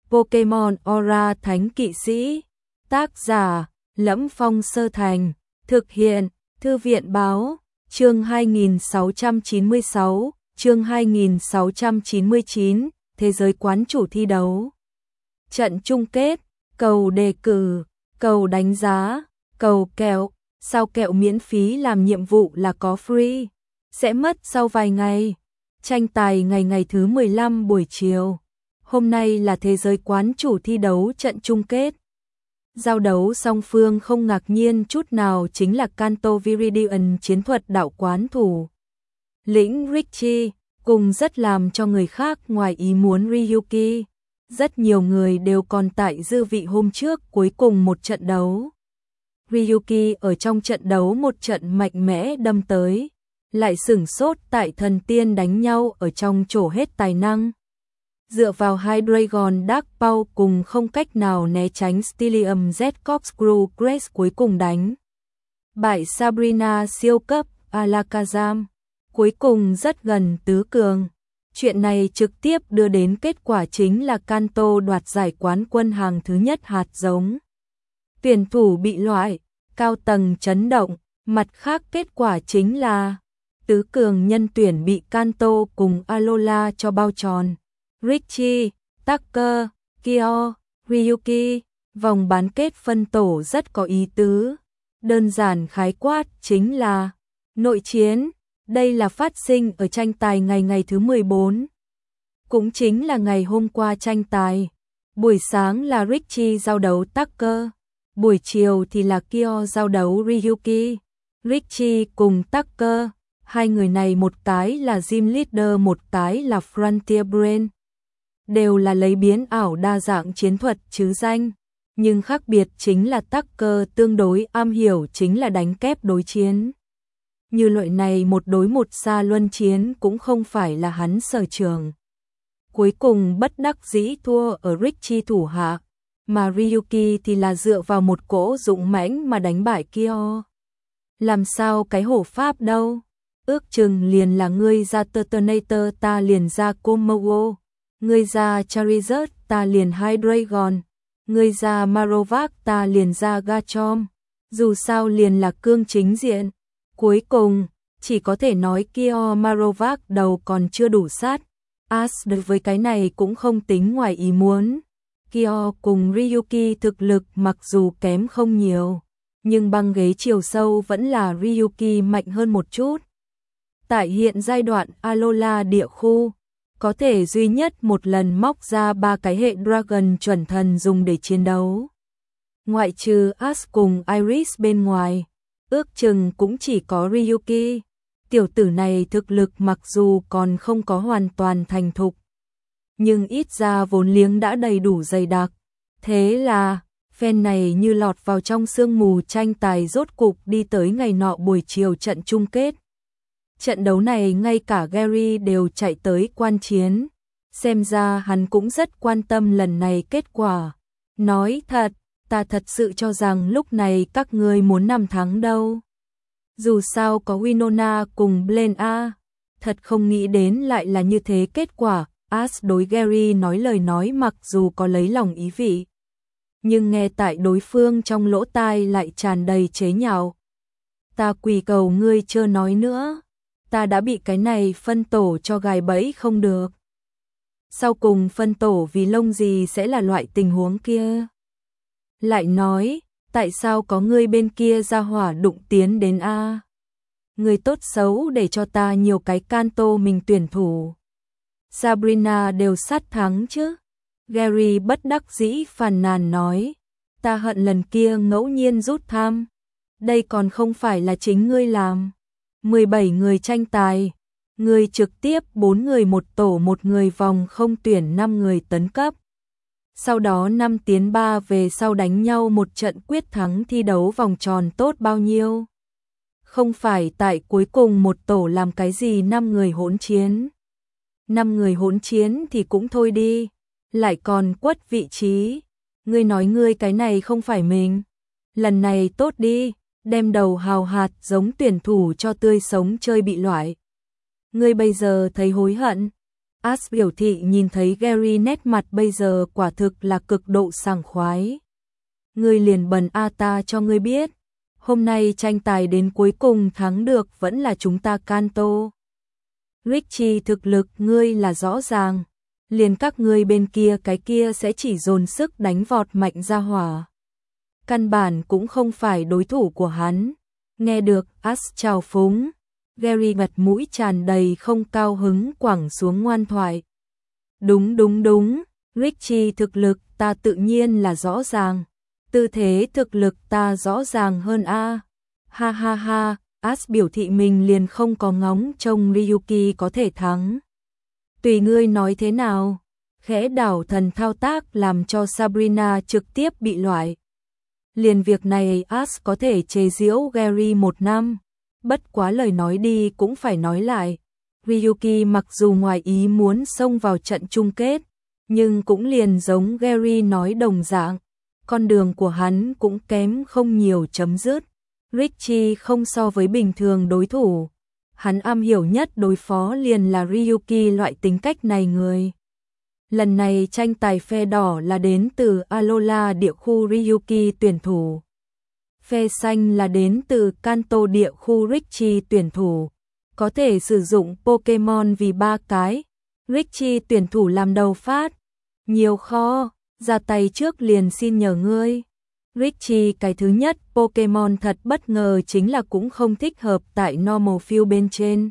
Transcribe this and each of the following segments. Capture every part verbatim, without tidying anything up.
Pokemon Aura Thánh Kỵ Sĩ. Tác giả: Lẫm Phong Sơ Thành. Thực hiện: Thư viện Báo. Chương hai nghìn sáu trăm chín mươi sáu, chương hai nghìn sáu trăm chín mươi chín, Thế giới quán chủ thi đấu. Trận chung kết, cầu đề cử, cầu đánh giá, cầu kẹo, sao kẹo miễn phí làm nhiệm vụ là có free, sẽ mất sau vài ngày. Tranh tài ngày ngày thứ mười lăm buổi chiều. Hôm nay là thế giới quán chủ thi đấu trận chung kết. Giao đấu song phương không ngạc nhiên chút nào chính là Kanto Viridian chiến thuật đạo quán thủ lĩnh Richie, cùng rất làm cho người khác ngoài ý muốn Ryuki. Rất nhiều người đều còn tại dư vị hôm trước cuối cùng một trận đấu. Ryuki ở trong trận đấu một trận mạnh mẽ đâm tới, lại sửng sốt tại thần tiên đánh nhau ở trong trổ hết tài năng. Dựa vào hai Dragon Dark Paw cùng không cách nào né tránh Stylium Z Corkscrew Grace cuối cùng đánh bại Sabrina siêu cấp Alakazam, cuối cùng rất gần tứ cường. Chuyện này trực tiếp đưa đến kết quả chính là Kanto đoạt giải quán quân hàng thứ nhất hạt giống. Tuyển thủ bị loại, cao tầng chấn động, mặt khác kết quả chính là tứ cường nhân tuyển bị Kanto cùng Alola cho bao tròn. Richie, Tucker, Kyo, Ryuki, vòng bán kết phân tổ rất có ý tứ. Đơn giản khái quát chính là nội chiến. Đây là phát sinh ở tranh tài ngày ngày thứ mười bốn. Cũng chính là ngày hôm qua tranh tài. Buổi sáng là Richie giao đấu Tucker, buổi chiều thì là Kyo giao đấu Ryuki. Richie cùng Tucker, hai người này một cái là Gym Leader một cái là Frontier Brain. Đều là lấy biến ảo đa dạng chiến thuật chứ danh, nhưng khác biệt chính là Tucker tương đối am hiểu chính là đánh kép đối chiến. Như loại này một đối một xa luân chiến cũng không phải là hắn sở trường. Cuối cùng bất đắc dĩ thua ở Richie thủ hạ, mà Ryuki thì là dựa vào một cỗ dũng mãnh mà đánh bại Kyo. Làm sao cái hổ pháp đâu? Ước chừng liền là ngươi ra Turtonator ta liền ra Komodo, ngươi ra Charizard ta liền Hydreigon, ngươi ra Marowak ta liền ra Garchomp. Dù sao liền là cương chính diện. Cuối cùng, chỉ có thể nói Kyo Marowak đầu còn chưa đủ sát. As đối với cái này cũng không tính ngoài ý muốn. Kyo cùng Ryuki thực lực mặc dù kém không nhiều, nhưng băng ghế chiều sâu vẫn là Ryuki mạnh hơn một chút. Tại hiện giai đoạn Alola địa khu, có thể duy nhất một lần móc ra ba cái hệ Dragon chuẩn thần dùng để chiến đấu. Ngoại trừ As cùng Iris bên ngoài, ước chừng cũng chỉ có Ryuki. Tiểu tử này thực lực mặc dù còn không có hoàn toàn thành thục, nhưng ít ra vốn liếng đã đầy đủ dày đặc. Thế là, phen này như lọt vào trong sương mù tranh tài rốt cục đi tới ngày nọ buổi chiều trận chung kết. Trận đấu này ngay cả Gary đều chạy tới quan chiến, xem ra hắn cũng rất quan tâm lần này kết quả. Nói thật, ta thật sự cho rằng lúc này các ngươi muốn nằm thắng đâu. Dù sao có Winona cùng Blaine A, thật không nghĩ đến lại là như thế kết quả. As đối Gary nói lời nói mặc dù có lấy lòng ý vị, nhưng nghe tại đối phương trong lỗ tai lại tràn đầy chế nhạo. Ta quỳ cầu ngươi chớ nói nữa, ta đã bị cái này phân tổ cho gài bẫy không được. Sau cùng phân tổ vì lông gì sẽ là loại tình huống kia. Lại nói, tại sao có ngươi bên kia ra hỏa đụng tiến đến A? Ngươi tốt xấu để cho ta nhiều cái Kanto mình tuyển thủ. Sabrina đều sát thắng chứ. Gary bất đắc dĩ phàn nàn nói, ta hận lần kia ngẫu nhiên rút tham. Đây còn không phải là chính ngươi làm. mười bảy người tranh tài, ngươi trực tiếp bốn người một tổ một người vòng không tuyển năm người tấn cấp. Sau đó năm tiến ba về sau đánh nhau một trận quyết thắng thi đấu vòng tròn tốt bao nhiêu. Không phải tại cuối cùng một tổ làm cái gì năm người hỗn chiến. năm người hỗn chiến thì cũng thôi đi, lại còn quất vị trí. Ngươi nói ngươi cái này không phải mình. Lần này tốt đi, đem đầu hào hạt giống tuyển thủ cho tươi sống chơi bị loại. Ngươi bây giờ thấy hối hận. As biểu thị nhìn thấy Gary nét mặt bây giờ quả thực là cực độ sảng khoái. Ngươi liền bần a ta cho ngươi biết, hôm nay tranh tài đến cuối cùng thắng được vẫn là chúng ta Kanto. Richie thực lực ngươi là rõ ràng, liền các ngươi bên kia cái kia sẽ chỉ dồn sức đánh vọt mạnh ra hỏa. Căn bản cũng không phải đối thủ của hắn. Nghe được As chào phúng, Gary gật mũi tràn đầy không cao hứng quẳng xuống ngoan thoại. Đúng đúng đúng, Richie thực lực ta tự nhiên là rõ ràng. Tư thế thực lực ta rõ ràng hơn a. Ha ha ha, As biểu thị mình liền không có ngóng trông Ryuki có thể thắng. Tùy ngươi nói thế nào. Khẽ đảo thần thao tác làm cho Sabrina trực tiếp bị loại. Liền việc này As có thể chế giễu Gary một năm. Bất quá lời nói đi cũng phải nói lại. Ryuki mặc dù ngoài ý muốn xông vào trận chung kết, nhưng cũng liền giống Gary nói đồng dạng. Con đường của hắn cũng kém không nhiều chấm dứt. Richie không so với bình thường đối thủ. Hắn am hiểu nhất đối phó liền là Ryuki loại tính cách này người. Lần này tranh tài phe đỏ là đến từ Alola địa khu Ryuki tuyển thủ. Phe xanh là đến từ Kanto địa khu Richie tuyển thủ. Có thể sử dụng Pokemon vì ba cái. Richie tuyển thủ làm đầu phát. Nhiều kho, ra tay trước liền xin nhờ ngươi. Richie cái thứ nhất Pokemon thật bất ngờ chính là cũng không thích hợp tại normal field bên trên.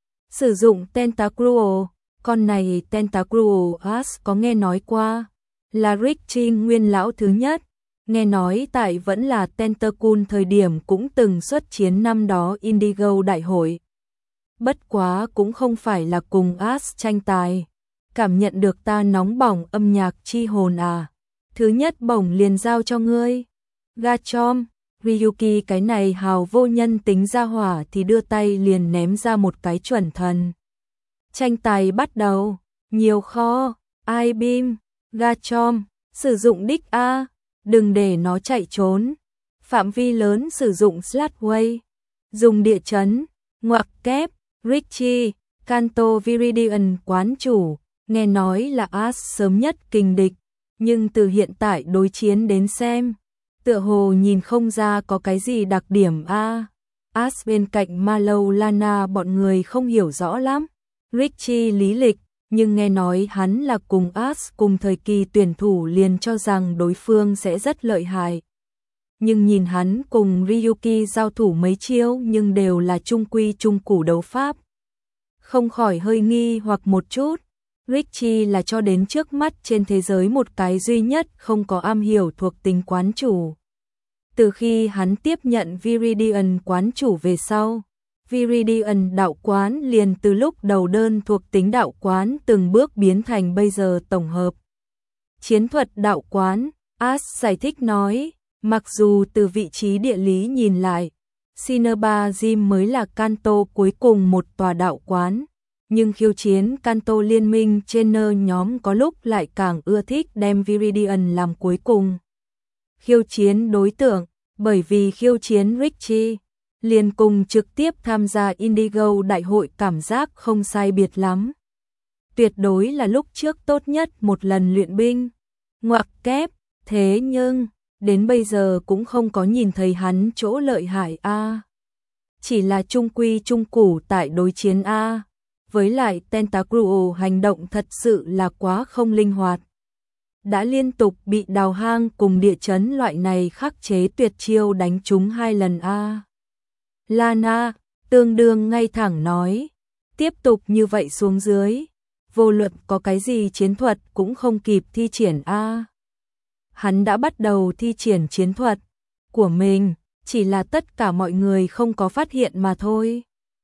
Sử dụng Tentacruel, con này Tentacruel As có nghe nói qua, là Richie nguyên lão thứ nhất, nghe nói tại vẫn là Tentacool thời điểm cũng từng xuất chiến năm đó Indigo đại hội. Bất quá cũng không phải là cùng As tranh tài. Cảm nhận được ta nóng bỏng âm nhạc chi hồn à. Thứ nhất bổng liền giao cho ngươi. Gachom, Ryuki cái này hào vô nhân tính ra hỏa thì đưa tay liền ném ra một cái chuẩn thần. Tranh tài bắt đầu, nhiều kho, I-beam, Gachom, sử dụng đích A, đừng để nó chạy trốn. Phạm vi lớn sử dụng Slashway, dùng địa chấn, ngoặc kép, Richie, Kanto Viridian quán chủ, nghe nói là As sớm nhất kình địch, nhưng từ hiện tại đối chiến đến xem, tựa hồ nhìn không ra có cái gì đặc điểm a. As bên cạnh Malo Lana bọn người không hiểu rõ lắm. Richie lý lịch, nhưng nghe nói hắn là cùng As cùng thời kỳ tuyển thủ liền cho rằng đối phương sẽ rất lợi hại. Nhưng nhìn hắn cùng Ryuki giao thủ mấy chiêu nhưng đều là trung quy trung củ đấu pháp. Không khỏi hơi nghi hoặc một chút. Richie là cho đến trước mắt trên thế giới một cái duy nhất không có am hiểu thuộc tính quán chủ. Từ khi hắn tiếp nhận Viridian quán chủ về sau, Viridian đạo quán liền từ lúc đầu đơn thuộc tính đạo quán từng bước biến thành bây giờ tổng hợp. Chiến thuật đạo quán, As giải thích nói, mặc dù từ vị trí địa lý nhìn lại, Cinnabar Gym mới là Kanto cuối cùng một tòa đạo quán. Nhưng khiêu chiến Kanto liên minh trainer nhóm có lúc lại càng ưa thích đem Viridian làm cuối cùng. Khiêu chiến đối tượng, bởi vì khiêu chiến Richie, liền cùng trực tiếp tham gia Indigo đại hội cảm giác không sai biệt lắm. Tuyệt đối là lúc trước tốt nhất một lần luyện binh. Ngoặc kép, thế nhưng, đến bây giờ cũng không có nhìn thấy hắn chỗ lợi hại a. Chỉ là trung quy trung củ tại đối chiến a. Với lại Tentacruel hành động thật sự là quá không linh hoạt. Đã liên tục bị đào hang cùng địa chấn loại này khắc chế tuyệt chiêu đánh trúng hai lần a. Lana, tương đương ngay thẳng nói, tiếp tục như vậy xuống dưới, vô luận có cái gì chiến thuật cũng không kịp thi triển a. Hắn đã bắt đầu thi triển chiến thuật của mình, chỉ là tất cả mọi người không có phát hiện mà thôi.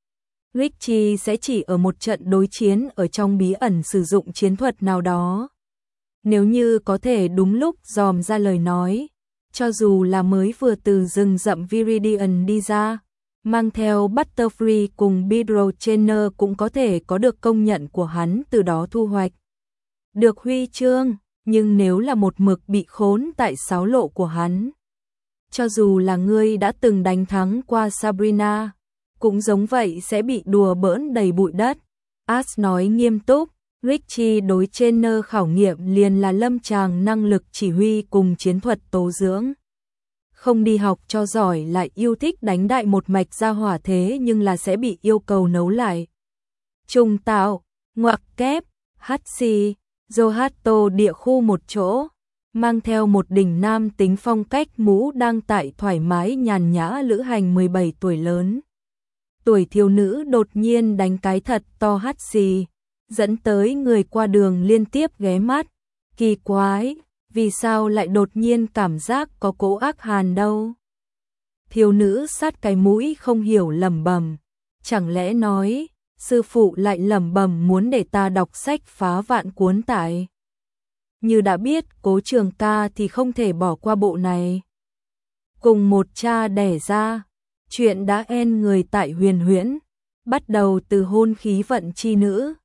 Richie sẽ chỉ ở một trận đối chiến ở trong bí ẩn sử dụng chiến thuật nào đó. Nếu như có thể đúng lúc dòm ra lời nói, cho dù là mới vừa từ rừng rậm Viridian đi ra, mang theo Butterfree cùng Bidro Trainer cũng có thể có được công nhận của hắn từ đó thu hoạch được huy chương, nhưng nếu là một mực bị khốn tại sáo lộ của hắn, cho dù là ngươi đã từng đánh thắng qua Sabrina, cũng giống vậy sẽ bị đùa bỡn đầy bụi đất. As nói nghiêm túc, Richie đối trainer khảo nghiệm liền là lâm tràng năng lực chỉ huy cùng chiến thuật tố dưỡng. Không đi học cho giỏi lại yêu thích đánh đại một mạch ra hỏa thế nhưng là sẽ bị yêu cầu nấu lại. Trùng tạo, ngoặc kép, hát xì, Johato địa khu một chỗ, mang theo một đỉnh nam tính phong cách mũ đang tại thoải mái nhàn nhã lữ hành mười bảy tuổi lớn. Tuổi thiếu nữ đột nhiên đánh cái thật to hát xì, dẫn tới người qua đường liên tiếp ghé mắt, kỳ quái, vì sao lại đột nhiên cảm giác có cỗ ác hàn đâu. Thiếu nữ sát cái mũi không hiểu lẩm bẩm, chẳng lẽ nói, sư phụ lại lẩm bẩm muốn để ta đọc sách phá vạn cuốn tại. Như đã biết Cố Trường Ca thì không thể bỏ qua bộ này. Cùng một cha đẻ ra, chuyện đã en người tại Huyền Huyễn, bắt đầu từ hôn khí vận chi nữ,